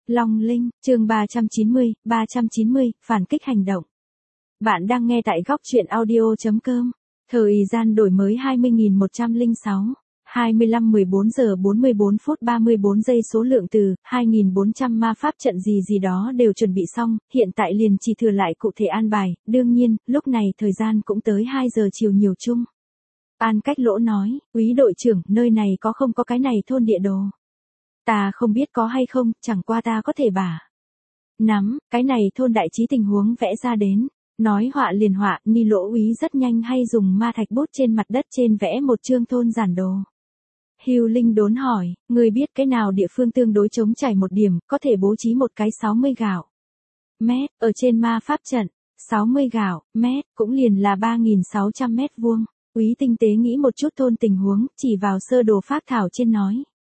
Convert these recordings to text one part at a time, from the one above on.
Long Linh, chương 390, phản kích hành động. Bạn đang nghe tại góc truyện audio.com. Thời gian đổi mới 20.106, 14 giờ 44 phút 34 giây. Số lượng từ 2.400 ma pháp trận gì đó đều chuẩn bị xong, hiện tại liền chỉ thừa lại cụ thể an bài. Đương nhiên, lúc này thời gian cũng tới 2 giờ chiều nhiều chung. An Cách Lỗ nói, úy đội trưởng, nơi này không có cái này thôn địa đồ. Ta không biết có hay không, chẳng qua ta có thể bả nắm, cái này thôn đại trí tình huống vẽ ra đến. Nói họa liền họa, Ni Lỗ úy rất nhanh hay dùng ma thạch bút trên mặt đất trên vẽ một chương thôn giản đồ. Hưu Linh đốn hỏi, người biết cái nào địa phương tương đối trống trải một điểm, có thể bố trí một cái 60 gạo mét, ở trên ma pháp trận, 60 gạo mét, cũng liền là 3.600 mét vuông. Úy tinh tế nghĩ một chút thôn tình huống, chỉ vào sơ đồ phác thảo trên nói.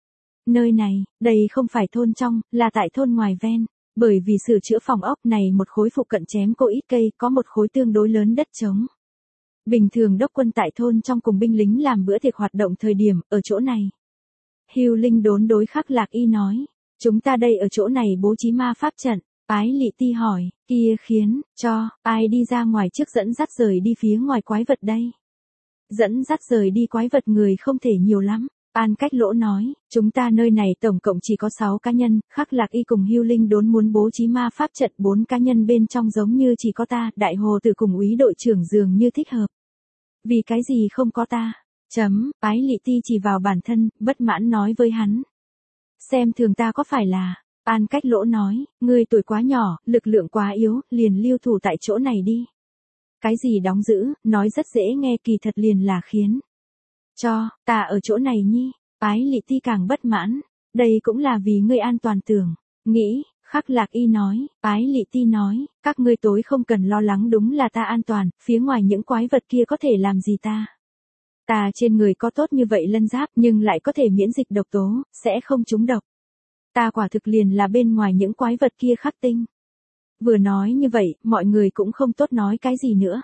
Nơi này, đây không phải thôn trong, là tại thôn ngoài ven. Bởi vì sửa chữa phòng ốc này một khối phụ cận chém cô ít cây, có một khối tương đối lớn đất trống. Bình thường đốc quân tại thôn trong cùng binh lính làm bữa tiệc hoạt động thời điểm, ở chỗ này. Hưu Linh đốn đối Khắc Lạc Y nói, chúng ta đây ở chỗ này bố trí ma pháp trận. Ái Lị Ti hỏi, kia khiến, cho, ai đi ra ngoài trước dẫn dắt rời đi phía ngoài quái vật đây? Dẫn dắt rời đi quái vật người không thể nhiều lắm. An Cách Lỗ nói, chúng ta nơi này tổng cộng chỉ có 6 cá nhân, Khắc Lạc Y cùng Hưu Linh đốn muốn bố trí ma pháp trận 4 cá nhân bên trong giống như chỉ có ta, Đại Hồ Tử cùng úy đội trưởng dường như thích hợp. Vì cái gì không có ta? Ái Lị Ti chỉ vào bản thân, bất mãn nói với hắn. Xem thường ta có phải là, An Cách Lỗ nói, ngươi tuổi quá nhỏ, lực lượng quá yếu, liền lưu thủ tại chỗ này đi. Cái gì đóng giữ, nói rất dễ nghe kỳ thật liền là khiến. Cho, ta ở chỗ này nhi, Ái Lị Ti càng bất mãn, đây cũng là vì ngươi an toàn tưởng, nghĩ, Khắc Lạc Y nói, Ái Lị Ti nói, các ngươi tối không cần lo lắng đúng là ta an toàn, phía ngoài những quái vật kia có thể làm gì ta. Ta trên người có tốt như vậy lân giáp nhưng lại có thể miễn dịch độc tố, sẽ không trúng độc. Ta quả thực liền là bên ngoài những quái vật kia khắc tinh. Vừa nói như vậy, mọi người cũng không tốt nói cái gì nữa.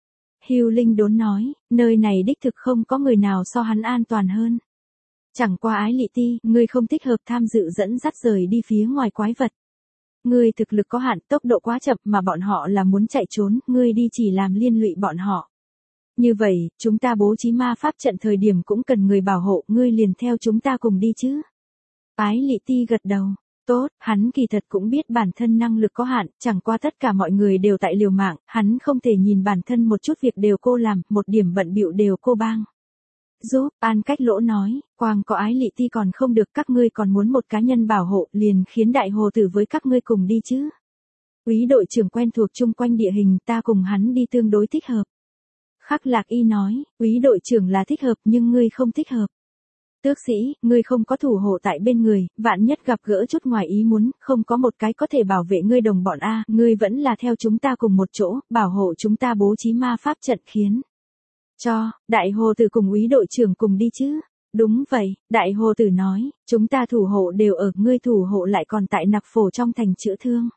Hưu Linh đốn nói, nơi này đích thực không có người nào so hắn an toàn hơn. Chẳng qua Ái Lị Ti, ngươi không thích hợp tham dự dẫn dắt rời đi phía ngoài quái vật. Ngươi thực lực có hạn, tốc độ quá chậm mà bọn họ là muốn chạy trốn, ngươi đi chỉ làm liên lụy bọn họ. Như vậy, chúng ta bố trí ma pháp trận thời điểm cũng cần người bảo hộ, ngươi liền theo chúng ta cùng đi chứ. Ái Lị Ti gật đầu. Tốt, hắn kỳ thật cũng biết bản thân năng lực có hạn, chẳng qua tất cả mọi người đều tại liều mạng, hắn không thể nhìn bản thân một chút việc đều cô làm, một điểm bận bịu đều cô bang. Giúp, An Cách Lỗ nói, quang có Ái Lị Ti còn không được, các ngươi còn muốn một cá nhân bảo hộ, liền khiến Đại Hồ Tử với các ngươi cùng đi chứ. Úy đội trưởng quen thuộc chung quanh địa hình, ta cùng hắn đi tương đối thích hợp. Khắc Lạc Y nói, úy đội trưởng là thích hợp nhưng ngươi không thích hợp. Tước sĩ, ngươi không có thủ hộ tại bên người, vạn nhất gặp gỡ chút ngoài ý muốn, không có một cái có thể bảo vệ ngươi đồng bọn a, ngươi vẫn là theo chúng ta cùng một chỗ, bảo hộ chúng ta bố trí ma pháp trận khiến. Cho, Đại Hồ Tử cùng úy đội trưởng cùng đi chứ. Đúng vậy, Đại Hồ Tử nói, chúng ta thủ hộ đều ở, ngươi thủ hộ lại còn tại nặc phổ trong thành chữa thương.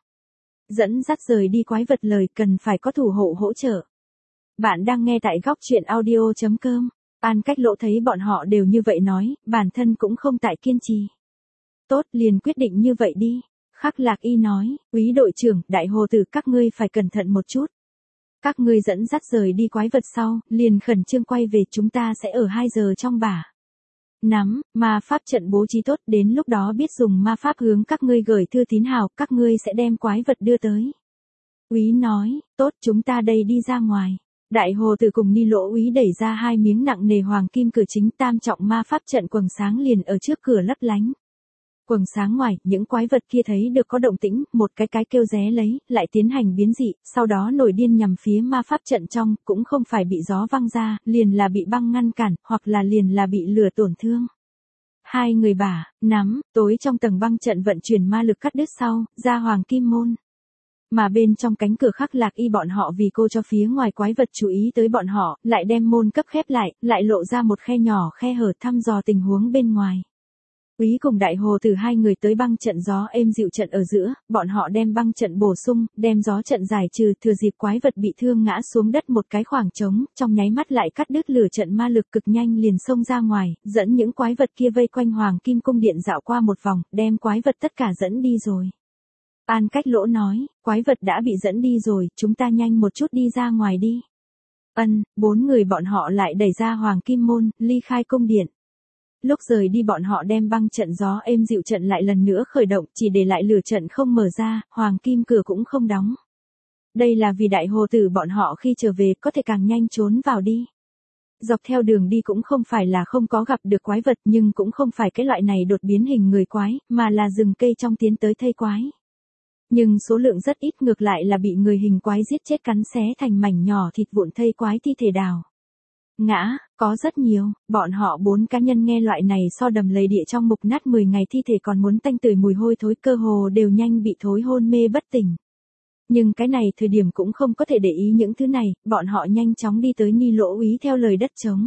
Dẫn dắt rời đi quái vật lời cần phải có thủ hộ hỗ trợ. Bạn đang nghe tại góc truyện audio.com. An Cách Lỗ thấy bọn họ đều như vậy nói, bản thân cũng không tại kiên trì. Tốt, liền quyết định như vậy đi. Khắc Lạc Y nói, úy đội trưởng, Đại Hồ Tử các ngươi phải cẩn thận một chút. Các ngươi dẫn dắt rời đi quái vật sau, liền khẩn trương quay về, chúng ta sẽ ở 2 giờ trong bả nắm, ma pháp trận bố trí tốt, đến lúc đó biết dùng ma pháp hướng các ngươi gửi thư tín hào, các ngươi sẽ đem quái vật đưa tới. Úy nói, tốt, chúng ta đây đi ra ngoài. Đại Hồ Tử cùng Ni Lỗ úy đẩy ra 2 miếng nặng nề hoàng kim cửa chính, tam trọng ma pháp trận quầng sáng liền ở trước cửa lấp lánh. Quầng sáng ngoài, những quái vật kia thấy được có động tĩnh, một cái kêu ré lấy, lại tiến hành biến dị, sau đó nổi điên nhằm phía ma pháp trận trong, cũng không phải bị gió văng ra, liền là bị băng ngăn cản, hoặc là liền là bị lửa tổn thương. 2 người bả nắm, tối trong tầng băng trận vận chuyển ma lực cắt đứt sau, ra hoàng kim môn. Mà bên trong cánh cửa Khắc Lạc Y bọn họ vì cô cho phía ngoài quái vật chú ý tới bọn họ, lại đem môn cấp khép lại lộ ra một khe nhỏ khe hở thăm dò tình huống bên ngoài. Úy cùng Đại Hồ Tử 2 người tới băng trận gió êm dịu trận ở giữa, bọn họ đem băng trận bổ sung, đem gió trận giải trừ, thừa dịp quái vật bị thương ngã xuống đất một cái khoảng trống, trong nháy mắt lại cắt đứt lửa trận ma lực cực nhanh liền xông ra ngoài, dẫn những quái vật kia vây quanh Hoàng Kim Cung điện dạo qua một vòng, đem quái vật tất cả dẫn đi rồi. An Cách Lỗ nói, quái vật đã bị dẫn đi rồi, chúng ta nhanh một chút đi ra ngoài đi. Bốn người bọn họ lại đẩy ra Hoàng Kim Môn, ly khai cung điện. Lúc rời đi bọn họ đem băng trận gió êm dịu trận lại lần nữa khởi động, chỉ để lại lửa trận không mở ra, Hoàng Kim cửa cũng không đóng. Đây là vì đại hồ tử bọn họ khi trở về có thể càng nhanh trốn vào đi. Dọc theo đường đi cũng không phải là không có gặp được quái vật nhưng cũng không phải cái loại này đột biến hình người quái, mà là rừng cây trong tiến tới thây quái. Nhưng số lượng rất ít ngược lại là bị người hình quái giết chết cắn xé thành mảnh nhỏ thịt vụn thây quái thi thể đào. Ngã, có rất nhiều, bọn họ 4 cá nhân nghe loại này so đầm lầy địa trong mục nát 10 ngày thi thể còn muốn tanh tưởi mùi hôi thối cơ hồ đều nhanh bị thối hôn mê bất tỉnh. Nhưng cái này thời điểm cũng không có thể để ý những thứ này, bọn họ nhanh chóng đi tới Ni Lỗ Úy theo lời đất trống.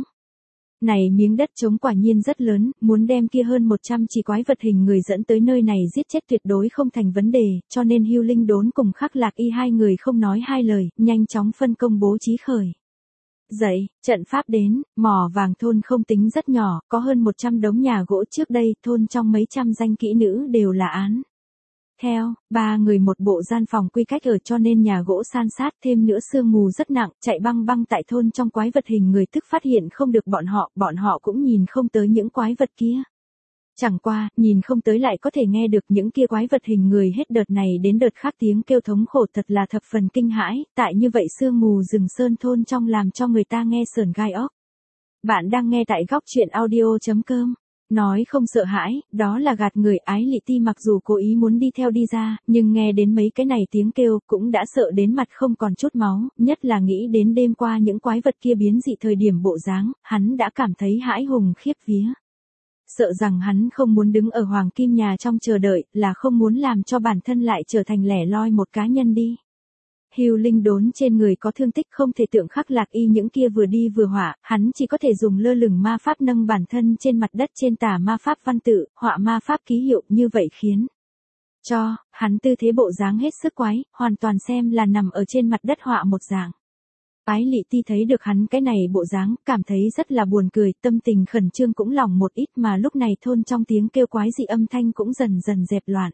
Này miếng đất trống quả nhiên rất lớn, muốn đem kia hơn 100 chỉ quái vật hình người dẫn tới nơi này giết chết tuyệt đối không thành vấn đề, cho nên Hưu Linh Đốn cùng Khắc Lạc Y hai người không nói hai lời, nhanh chóng phân công bố trí khởi. Dậy, trận pháp đến, mỏ vàng thôn không tính rất nhỏ, có hơn 100 đống nhà gỗ trước đây, thôn trong mấy trăm danh kỹ nữ đều là án. Theo, 3 người một bộ gian phòng quy cách ở cho nên nhà gỗ san sát thêm nữa sương mù rất nặng, chạy băng băng tại thôn trong quái vật hình người tức phát hiện không được bọn họ cũng nhìn không tới những quái vật kia. Chẳng qua, nhìn không tới lại có thể nghe được những kia quái vật hình người hết đợt này đến đợt khác tiếng kêu thống khổ thật là thập phần kinh hãi, tại như vậy sương mù rừng sơn thôn trong làm cho người ta nghe sởn gai óc. Bạn đang nghe tại góc truyện audio.com. Nói không sợ hãi, đó là gạt người. Ái Lị Ti mặc dù cố ý muốn đi theo đi ra, nhưng nghe đến mấy cái này tiếng kêu cũng đã sợ đến mặt không còn chút máu, nhất là nghĩ đến đêm qua những quái vật kia biến dị thời điểm bộ dáng, hắn đã cảm thấy hãi hùng khiếp vía. Sợ rằng hắn không muốn đứng ở Hoàng Kim nhà trong chờ đợi, là không muốn làm cho bản thân lại trở thành lẻ loi một cá nhân đi. Hưu Linh Đốn trên người có thương tích không thể tượng Khắc Lạc Y những kia vừa đi vừa họa, hắn chỉ có thể dùng lơ lửng ma pháp nâng bản thân trên mặt đất trên tả ma pháp văn tự, họa ma pháp ký hiệu như vậy khiến cho hắn tư thế bộ dáng hết sức quái, hoàn toàn xem là nằm ở trên mặt đất họa một dạng. Ái Lị Ti thấy được hắn cái này bộ dáng, cảm thấy rất là buồn cười, tâm tình khẩn trương cũng lỏng một ít mà lúc này thôn trong tiếng kêu quái dị âm thanh cũng dần dần dẹp loạn.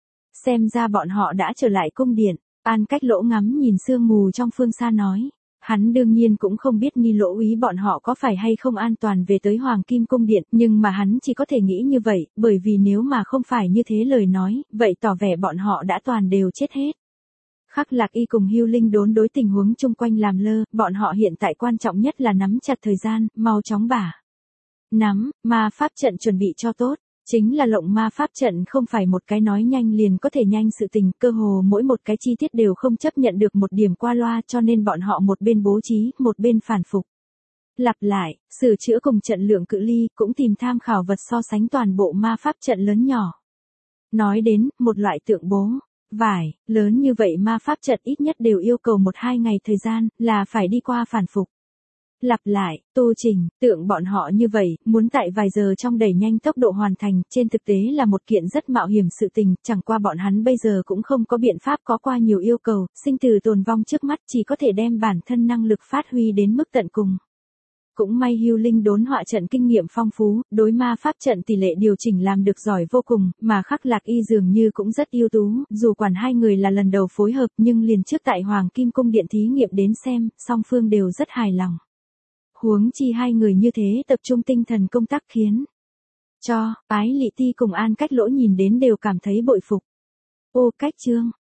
Xem ra bọn họ đã trở lại cung điện. An Cách Lỗ ngắm nhìn sương mù trong phương xa nói. Hắn đương nhiên cũng không biết Ni Lỗ Úy bọn họ có phải hay không an toàn về tới Hoàng Kim Cung Điện, nhưng mà hắn chỉ có thể nghĩ như vậy, bởi vì nếu mà không phải như thế lời nói, vậy tỏ vẻ bọn họ đã toàn đều chết hết. Khắc Lạc Y cùng Hưu Linh Đốn đối tình huống chung quanh làm lơ, bọn họ hiện tại quan trọng nhất là nắm chặt thời gian, mau chóng nắm, ma pháp trận chuẩn bị cho tốt. Chính là lộng ma pháp trận không phải một cái nói nhanh liền có thể nhanh sự tình, cơ hồ mỗi một cái chi tiết đều không chấp nhận được một điểm qua loa cho nên bọn họ một bên bố trí, một bên phản phục. Lặp lại, sửa chữa cùng trận lượng cự ly, cũng tìm tham khảo vật so sánh toàn bộ ma pháp trận lớn nhỏ. Nói đến, một loại tượng bố vải, lớn như vậy ma pháp trận ít nhất đều yêu cầu 1-2 ngày thời gian, là phải đi qua phản phục. Lặp lại, tu trình, tượng bọn họ như vậy, muốn tại vài giờ trong đẩy nhanh tốc độ hoàn thành, trên thực tế là một kiện rất mạo hiểm sự tình, chẳng qua bọn hắn bây giờ cũng không có biện pháp có qua nhiều yêu cầu, sinh tử tồn vong trước mắt chỉ có thể đem bản thân năng lực phát huy đến mức tận cùng. Cũng may Hưu Linh Đốn họa trận kinh nghiệm phong phú, đối ma pháp trận tỷ lệ điều chỉnh làm được giỏi vô cùng, mà Khắc Lạc Y dường như cũng rất ưu tú, dù quản hai người là lần đầu phối hợp nhưng liền trước tại Hoàng Kim Cung Điện thí nghiệm đến xem, song phương đều rất hài lòng. Huống chi hai người như thế tập trung tinh thần công tác khiến cho Ái Lị Ti cùng An Cách Lỗ nhìn đến đều cảm thấy bội phục. Ô Cách Chương,